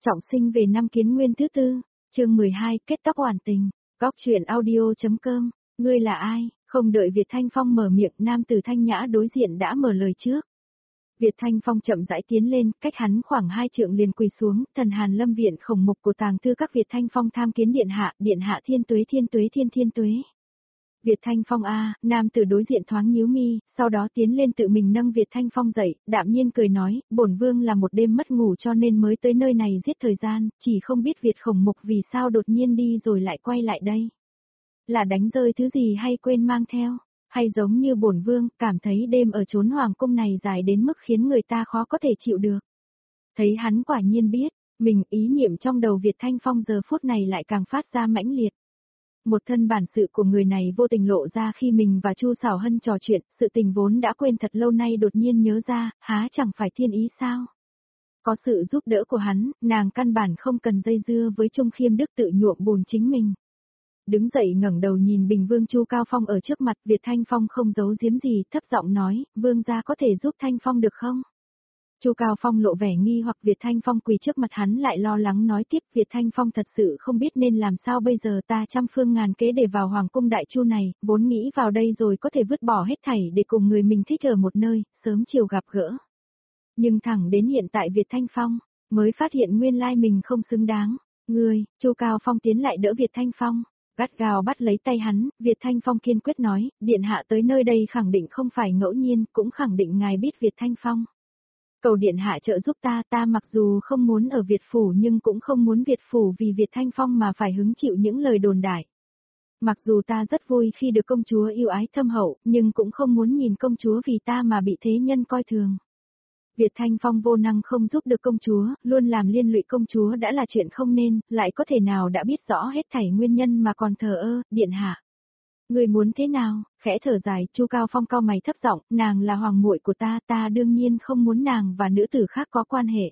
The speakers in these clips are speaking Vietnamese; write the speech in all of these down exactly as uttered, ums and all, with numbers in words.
Trọng sinh về năm Kiến Nguyên thứ tư, chương mười hai, kết tóc hoàn tình. Góc truyện audio.com, ngươi là ai? Không đợi Việt Thanh Phong mở miệng, nam tử thanh nhã đối diện đã mở lời trước. Việt Thanh Phong chậm rãi tiến lên, cách hắn khoảng hai trượng liền quỳ xuống, thần Hàn Lâm viện khổng mục của tàng thư các. Việt Thanh Phong tham kiến điện hạ, điện hạ thiên tuế thiên tuế thiên thiên tuế. Việt Thanh Phong a, nam tử đối diện thoáng nhíu mi, sau đó tiến lên tự mình nâng Việt Thanh Phong dậy, đạm nhiên cười nói, bổn vương là một đêm mất ngủ cho nên mới tới nơi này giết thời gian, chỉ không biết Việt khổng mục vì sao đột nhiên đi rồi lại quay lại đây. Là đánh rơi thứ gì hay quên mang theo, hay giống như bổn vương, cảm thấy đêm ở chốn hoàng cung này dài đến mức khiến người ta khó có thể chịu được. Thấy hắn quả nhiên biết, mình ý niệm trong đầu Việt Thanh Phong giờ phút này lại càng phát ra mãnh liệt. Một thân bản sự của người này vô tình lộ ra khi mình và Chu Sảo Hân trò chuyện, sự tình vốn đã quên thật lâu nay đột nhiên nhớ ra, há chẳng phải thiên ý sao? Có sự giúp đỡ của hắn, nàng căn bản không cần dây dưa với Trung Khiêm Đức tự nhuộm bùn chính mình. Đứng dậy ngẩng đầu nhìn Bình Vương Chu Cao Phong ở trước mặt, Việt Thanh Phong không giấu giếm gì, thấp giọng nói, vương gia có thể giúp Thanh Phong được không? Chu Cao Phong lộ vẻ nghi hoặc. Việt Thanh Phong quỳ trước mặt hắn lại lo lắng nói tiếp, Việt Thanh Phong thật sự không biết nên làm sao bây giờ, ta trăm phương ngàn kế để vào Hoàng cung Đại Chu này, vốn nghĩ vào đây rồi có thể vứt bỏ hết thảy để cùng người mình thích ở một nơi, sớm chiều gặp gỡ. Nhưng thẳng đến hiện tại Việt Thanh Phong mới phát hiện nguyên lai mình không xứng đáng. Ngươi, Chu Cao Phong tiến lại đỡ Việt Thanh Phong, gắt gao bắt lấy tay hắn. Việt Thanh Phong kiên quyết nói, điện hạ tới nơi đây khẳng định không phải ngẫu nhiên, cũng khẳng định ngài biết Việt Thanh Phong. Cầu điện hạ trợ giúp ta, ta mặc dù không muốn ở Việt phủ nhưng cũng không muốn Việt phủ vì Việt Thanh Phong mà phải hứng chịu những lời đồn đại. Mặc dù ta rất vui khi được công chúa yêu ái thâm hậu, nhưng cũng không muốn nhìn công chúa vì ta mà bị thế nhân coi thường. Việt Thanh Phong vô năng không giúp được công chúa, luôn làm liên lụy công chúa đã là chuyện không nên, lại có thể nào đã biết rõ hết thảy nguyên nhân mà còn thờ ơ, điện hạ. Người muốn thế nào? Khẽ thở dài, Chu Cao Phong cau mày thấp giọng, nàng là hoàng muội của ta, ta đương nhiên không muốn nàng và nữ tử khác có quan hệ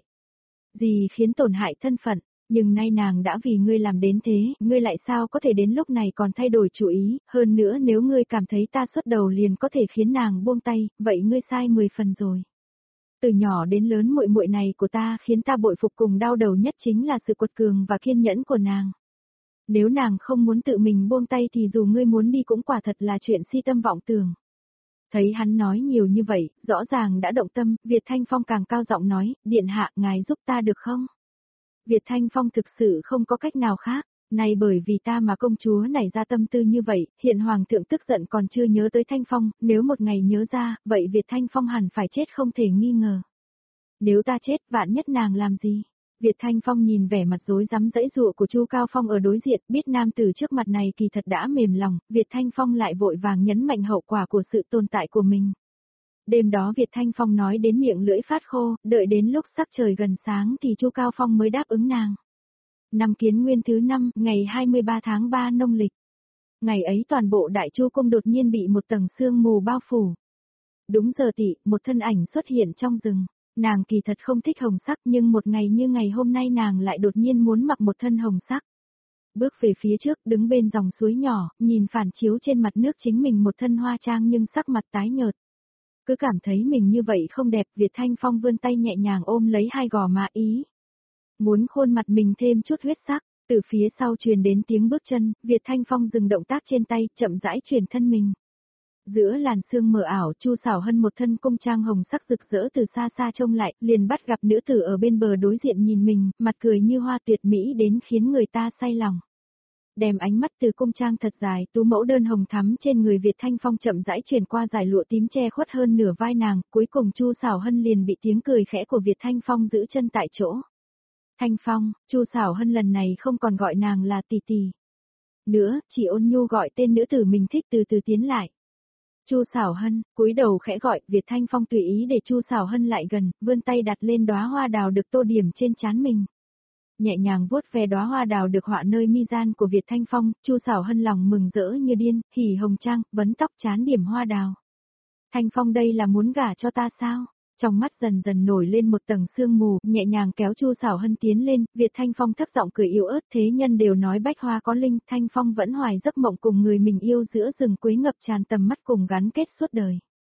gì khiến tổn hại thân phận, nhưng nay nàng đã vì ngươi làm đến thế, ngươi lại sao có thể đến lúc này còn thay đổi chủ ý, hơn nữa nếu ngươi cảm thấy ta xuất đầu liền có thể khiến nàng buông tay, vậy ngươi sai mười phần rồi. Từ nhỏ đến lớn muội muội này của ta khiến ta bội phục cùng đau đầu nhất chính là sự quật cường và kiên nhẫn của nàng. Nếu nàng không muốn tự mình buông tay thì dù ngươi muốn đi cũng quả thật là chuyện si tâm vọng tưởng. Thấy hắn nói nhiều như vậy, rõ ràng đã động tâm, Việt Thanh Phong càng cao giọng nói, điện hạ, ngài giúp ta được không? Việt Thanh Phong thực sự không có cách nào khác, này bởi vì ta mà công chúa nảy ra tâm tư như vậy, hiện hoàng thượng tức giận còn chưa nhớ tới Thanh Phong, nếu một ngày nhớ ra, vậy Việt Thanh Phong hẳn phải chết không thể nghi ngờ. Nếu ta chết, vạn nhất nàng làm gì? Việt Thanh Phong nhìn vẻ mặt rối rắm giãy giụa của Chu Cao Phong ở đối diện, biết nam tử trước mặt này kỳ thật đã mềm lòng, Việt Thanh Phong lại vội vàng nhấn mạnh hậu quả của sự tồn tại của mình. Đêm đó Việt Thanh Phong nói đến miệng lưỡi phát khô, đợi đến lúc sắc trời gần sáng thì Chu Cao Phong mới đáp ứng nàng. Năm Kiến Nguyên thứ năm, ngày hai mươi ba tháng ba nông lịch. Ngày ấy toàn bộ Đại Chu cung đột nhiên bị một tầng sương mù bao phủ. Đúng giờ tỵ, một thân ảnh xuất hiện trong rừng. Nàng kỳ thật không thích hồng sắc nhưng một ngày như ngày hôm nay nàng lại đột nhiên muốn mặc một thân hồng sắc. Bước về phía trước, đứng bên dòng suối nhỏ, nhìn phản chiếu trên mặt nước chính mình một thân hoa trang nhưng sắc mặt tái nhợt. Cứ cảm thấy mình như vậy không đẹp, Việt Thanh Phong vươn tay nhẹ nhàng ôm lấy hai gò má ý. Muốn khuôn mặt mình thêm chút huyết sắc, từ phía sau truyền đến tiếng bước chân, Việt Thanh Phong dừng động tác trên tay, chậm rãi chuyển thân mình. Giữa làn sương mờ ảo, Chu Sảo Hân một thân cung trang hồng sắc rực rỡ từ xa xa trông lại, liền bắt gặp nữ tử ở bên bờ đối diện nhìn mình, mặt cười như hoa tuyệt mỹ đến khiến người ta say lòng. Đem ánh mắt từ cung trang thật dài, tú mẫu đơn hồng thắm trên người Việt Thanh Phong chậm rãi chuyển qua dải lụa tím che khuất hơn nửa vai nàng, cuối cùng Chu Sảo Hân liền bị tiếng cười khẽ của Việt Thanh Phong giữ chân tại chỗ. Thanh Phong, Chu Sảo Hân lần này không còn gọi nàng là tỷ tỷ nữa, chỉ ôn nhu gọi tên nữ tử mình thích từ từ tiến lại. Chu Sảo Hân, cúi đầu khẽ gọi, Việt Thanh Phong tùy ý để Chu Sảo Hân lại gần, vươn tay đặt lên đóa hoa đào được tô điểm trên trán mình. Nhẹ nhàng vuốt ve đóa hoa đào được họa nơi mi gian của Việt Thanh Phong, Chu Sảo Hân lòng mừng rỡ như điên, hỉ hồng trang, vấn tóc trán điểm hoa đào. Thanh Phong đây là muốn gả cho ta sao? Trong mắt dần dần nổi lên một tầng sương mù, nhẹ nhàng kéo Chu Sảo Hân tiến lên, Việt Thanh Phong thấp giọng cười yếu ớt, thế nhân đều nói bách hoa có linh, Thanh Phong vẫn hoài giấc mộng cùng người mình yêu giữa rừng quế ngập tràn tầm mắt cùng gắn kết suốt đời.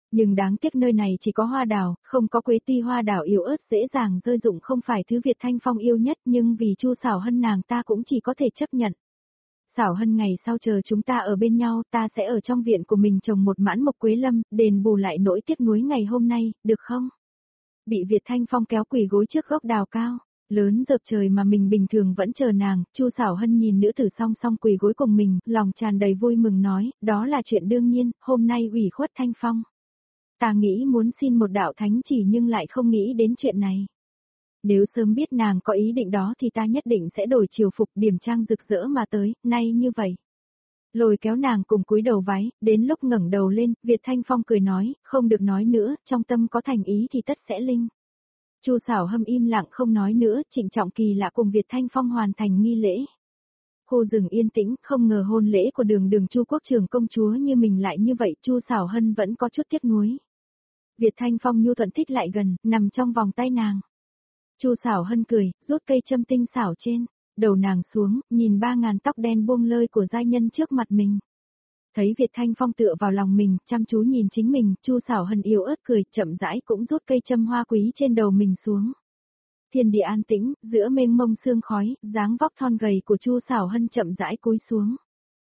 Nhưng đáng tiếc nơi này chỉ có hoa đào, không có quế, tuy hoa đào yếu ớt dễ dàng rơi rụng không phải thứ Việt Thanh Phong yêu nhất, nhưng vì Chu Sảo Hân nàng ta cũng chỉ có thể chấp nhận. Sảo Hân, ngày sau chờ chúng ta ở bên nhau, ta sẽ ở trong viện của mình trồng một mãn mộc quế lâm, đền bù lại nỗi tiếc nuối ngày hôm nay, được không? Bị Việt Thanh Phong kéo quỳ gối trước gốc đào cao, lớn dợp trời mà mình bình thường vẫn chờ nàng, Chu Sảo Hân nhìn nữ tử song song quỳ gối cùng mình, lòng tràn đầy vui mừng nói, đó là chuyện đương nhiên, hôm nay ủy khuất Thanh Phong. Ta nghĩ muốn xin một đạo thánh chỉ nhưng lại không nghĩ đến chuyện này. Nếu sớm biết nàng có ý định đó thì ta nhất định sẽ đổi triều phục điểm trang rực rỡ mà tới, nay như vậy. Lôi kéo nàng cùng cúi đầu váy, đến lúc ngẩng đầu lên, Việt Thanh Phong cười nói, không được nói nữa, trong tâm có thành ý thì tất sẽ linh. Chu Sảo Hân im lặng không nói nữa, trịnh trọng kỳ lạ cùng Việt Thanh Phong hoàn thành nghi lễ. Khu rừng yên tĩnh, không ngờ hôn lễ của đường đường Chu quốc trưởng công chúa như mình lại như vậy, Chu Sảo Hân vẫn có chút tiếc nuối. Việt Thanh Phong nhu thuận thích lại gần, nằm trong vòng tay nàng. Chu Sảo Hân cười, rút cây châm tinh xảo trên, đầu nàng xuống, nhìn ba ngàn tóc đen buông lơi của giai nhân trước mặt mình. Thấy Việt Thanh Phong tựa vào lòng mình, chăm chú nhìn chính mình, Chu Sảo Hân yếu ớt cười, chậm rãi cũng rút cây châm hoa quý trên đầu mình xuống. Thiên địa an tĩnh, giữa mênh mông sương khói, dáng vóc thon gầy của Chu Sảo Hân chậm rãi cúi xuống.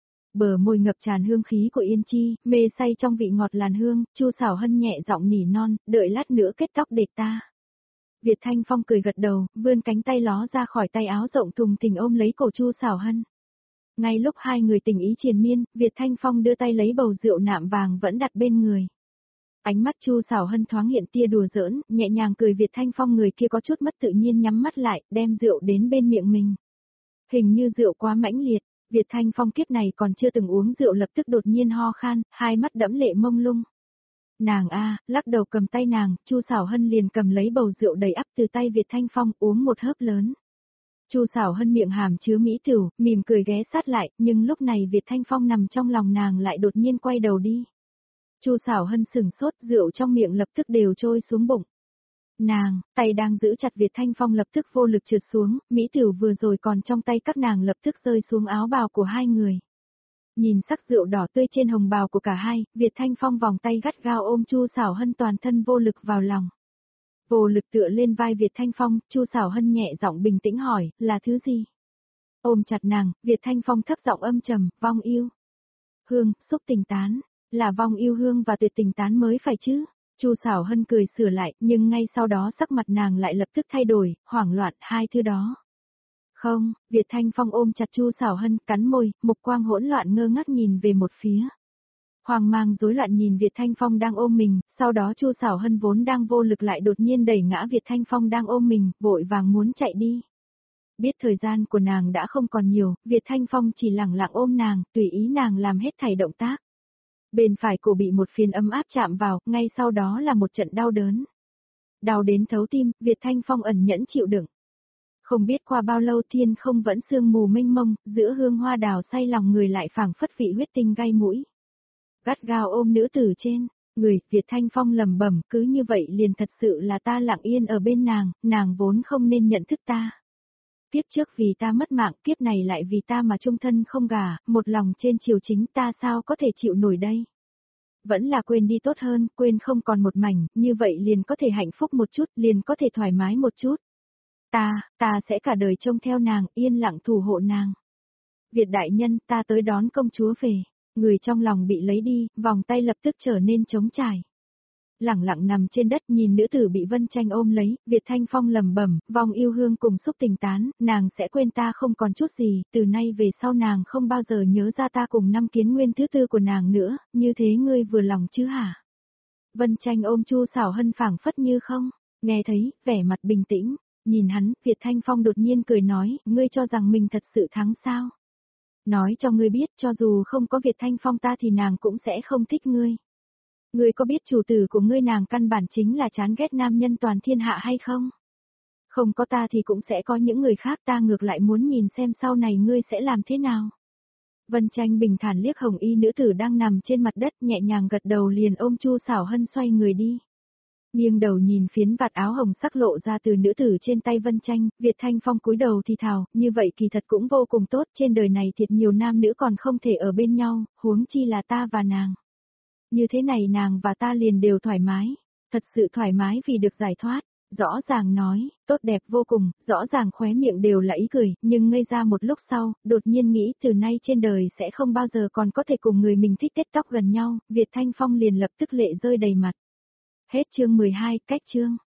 Bờ môi ngập tràn hương khí của Yên Chi, mê say trong vị ngọt làn hương, Chu Sảo Hân nhẹ giọng nỉ non, đợi lát nữa kết tóc để ta. Việt Thanh Phong cười gật đầu, vươn cánh tay ló ra khỏi tay áo rộng thùng thình ôm lấy cổ Chu Sảo Hân. Ngay lúc hai người tình ý triền miên, Việt Thanh Phong đưa tay lấy bầu rượu nạm vàng vẫn đặt bên người. Ánh mắt Chu Sảo Hân thoáng hiện tia đùa giỡn, nhẹ nhàng cười. Việt Thanh Phong người kia có chút mất tự nhiên nhắm mắt lại, đem rượu đến bên miệng mình. Hình như rượu quá mãnh liệt, Việt Thanh Phong kiếp này còn chưa từng uống rượu lập tức đột nhiên ho khan, hai mắt đẫm lệ mông lung. Nàng a, lắc đầu cầm tay nàng, Chu Sảo Hân liền cầm lấy bầu rượu đầy ắp từ tay Việt Thanh Phong uống một hớp lớn. Chu Sảo Hân miệng hàm chứa mỹ tửu, mỉm cười ghé sát lại, nhưng lúc này Việt Thanh Phong nằm trong lòng nàng lại đột nhiên quay đầu đi. Chu Sảo Hân sừng sốt, rượu trong miệng lập tức đều trôi xuống bụng. Nàng, tay đang giữ chặt Việt Thanh Phong lập tức vô lực trượt xuống, mỹ tửu vừa rồi còn trong tay các nàng lập tức rơi xuống áo bào của hai người. Nhìn sắc rượu đỏ tươi trên hồng bào của cả hai, Việt Thanh Phong vòng tay gắt gao ôm Chu Sảo Hân toàn thân vô lực vào lòng. Vô lực tựa lên vai Việt Thanh Phong, Chu Sảo Hân nhẹ giọng bình tĩnh hỏi, là thứ gì? Ôm chặt nàng, Việt Thanh Phong thấp giọng âm trầm, vong yêu. Hương, xúc tình tán, là vong yêu hương và tuyệt tình tán mới phải chứ? Chu Sảo Hân cười sửa lại, nhưng ngay sau đó sắc mặt nàng lại lập tức thay đổi, hoảng loạn, hai thứ đó. Không, Việt Thanh Phong ôm chặt Chu Sảo Hân, cắn môi, mục quang hỗn loạn ngơ ngác nhìn về một phía. Hoang mang rối loạn nhìn Việt Thanh Phong đang ôm mình, sau đó Chu Sảo Hân vốn đang vô lực lại đột nhiên đẩy ngã Việt Thanh Phong đang ôm mình, vội vàng muốn chạy đi. Biết thời gian của nàng đã không còn nhiều, Việt Thanh Phong chỉ lẳng lặng ôm nàng, tùy ý nàng làm hết thảy động tác. Bên phải cổ bị một phiến ấm áp chạm vào, ngay sau đó là một trận đau đớn. Đau đến thấu tim, Việt Thanh Phong ẩn nhẫn chịu đựng. Không biết qua bao lâu thiên không vẫn sương mù mênh mông, giữa hương hoa đào say lòng người lại phảng phất vị huyết tinh gai mũi. Gắt gao ôm nữ tử trên, người, Việt Thanh Phong lẩm bẩm, cứ như vậy liền thật sự là ta lặng yên ở bên nàng, nàng vốn không nên nhận thức ta. Kiếp trước vì ta mất mạng, kiếp này lại vì ta mà chung thân không gả, một lòng trên triều chính, ta sao có thể chịu nổi đây. Vẫn là quên đi tốt hơn, quên không còn một mảnh, như vậy liền có thể hạnh phúc một chút, liền có thể thoải mái một chút. Ta, ta sẽ cả đời trông theo nàng, yên lặng thủ hộ nàng. Việt đại nhân, ta tới đón công chúa về. Người trong lòng bị lấy đi, vòng tay lập tức trở nên trống trải. Lẳng lặng nằm trên đất nhìn nữ tử bị Vân Tranh ôm lấy, Việt Thanh Phong lẩm bẩm, vòng yêu hương cùng xúc tình tán, nàng sẽ quên ta không còn chút gì, từ nay về sau nàng không bao giờ nhớ ra ta cùng năm kiến nguyên thứ tư của nàng nữa, như thế ngươi vừa lòng chứ hả? Vân Tranh ôm Chu Sảo Hân phảng phất như không, nghe thấy, vẻ mặt bình tĩnh, nhìn hắn, Việt Thanh Phong đột nhiên cười nói, ngươi cho rằng mình thật sự thắng sao? Nói cho ngươi biết, cho dù không có Việt Thanh Phong ta thì nàng cũng sẽ không thích ngươi. Ngươi có biết chủ tử của ngươi nàng căn bản chính là chán ghét nam nhân toàn thiên hạ hay không? Không có ta thì cũng sẽ có những người khác, ta ngược lại muốn nhìn xem sau này ngươi sẽ làm thế nào. Vân Tranh bình thản liếc hồng y nữ tử đang nằm trên mặt đất, nhẹ nhàng gật đầu liền ôm Chu Sảo Hân xoay người đi. Nghiêng đầu nhìn phiến vạt áo hồng sắc lộ ra từ nữ tử trên tay Vân Tranh, Việt Thanh Phong cúi đầu thì thào, như vậy kỳ thật cũng vô cùng tốt, trên đời này thiệt nhiều nam nữ còn không thể ở bên nhau, huống chi là ta và nàng. Như thế này nàng và ta liền đều thoải mái. Thật sự thoải mái vì được giải thoát. Rõ ràng nói, tốt đẹp vô cùng, rõ ràng khóe miệng đều là ý cười, nhưng ngây ra một lúc sau, đột nhiên nghĩ từ nay trên đời sẽ không bao giờ còn có thể cùng người mình thích tết tóc gần nhau, Việt Thanh Phong liền lập tức lệ rơi đầy mặt. Hết chương mười hai, cách chương.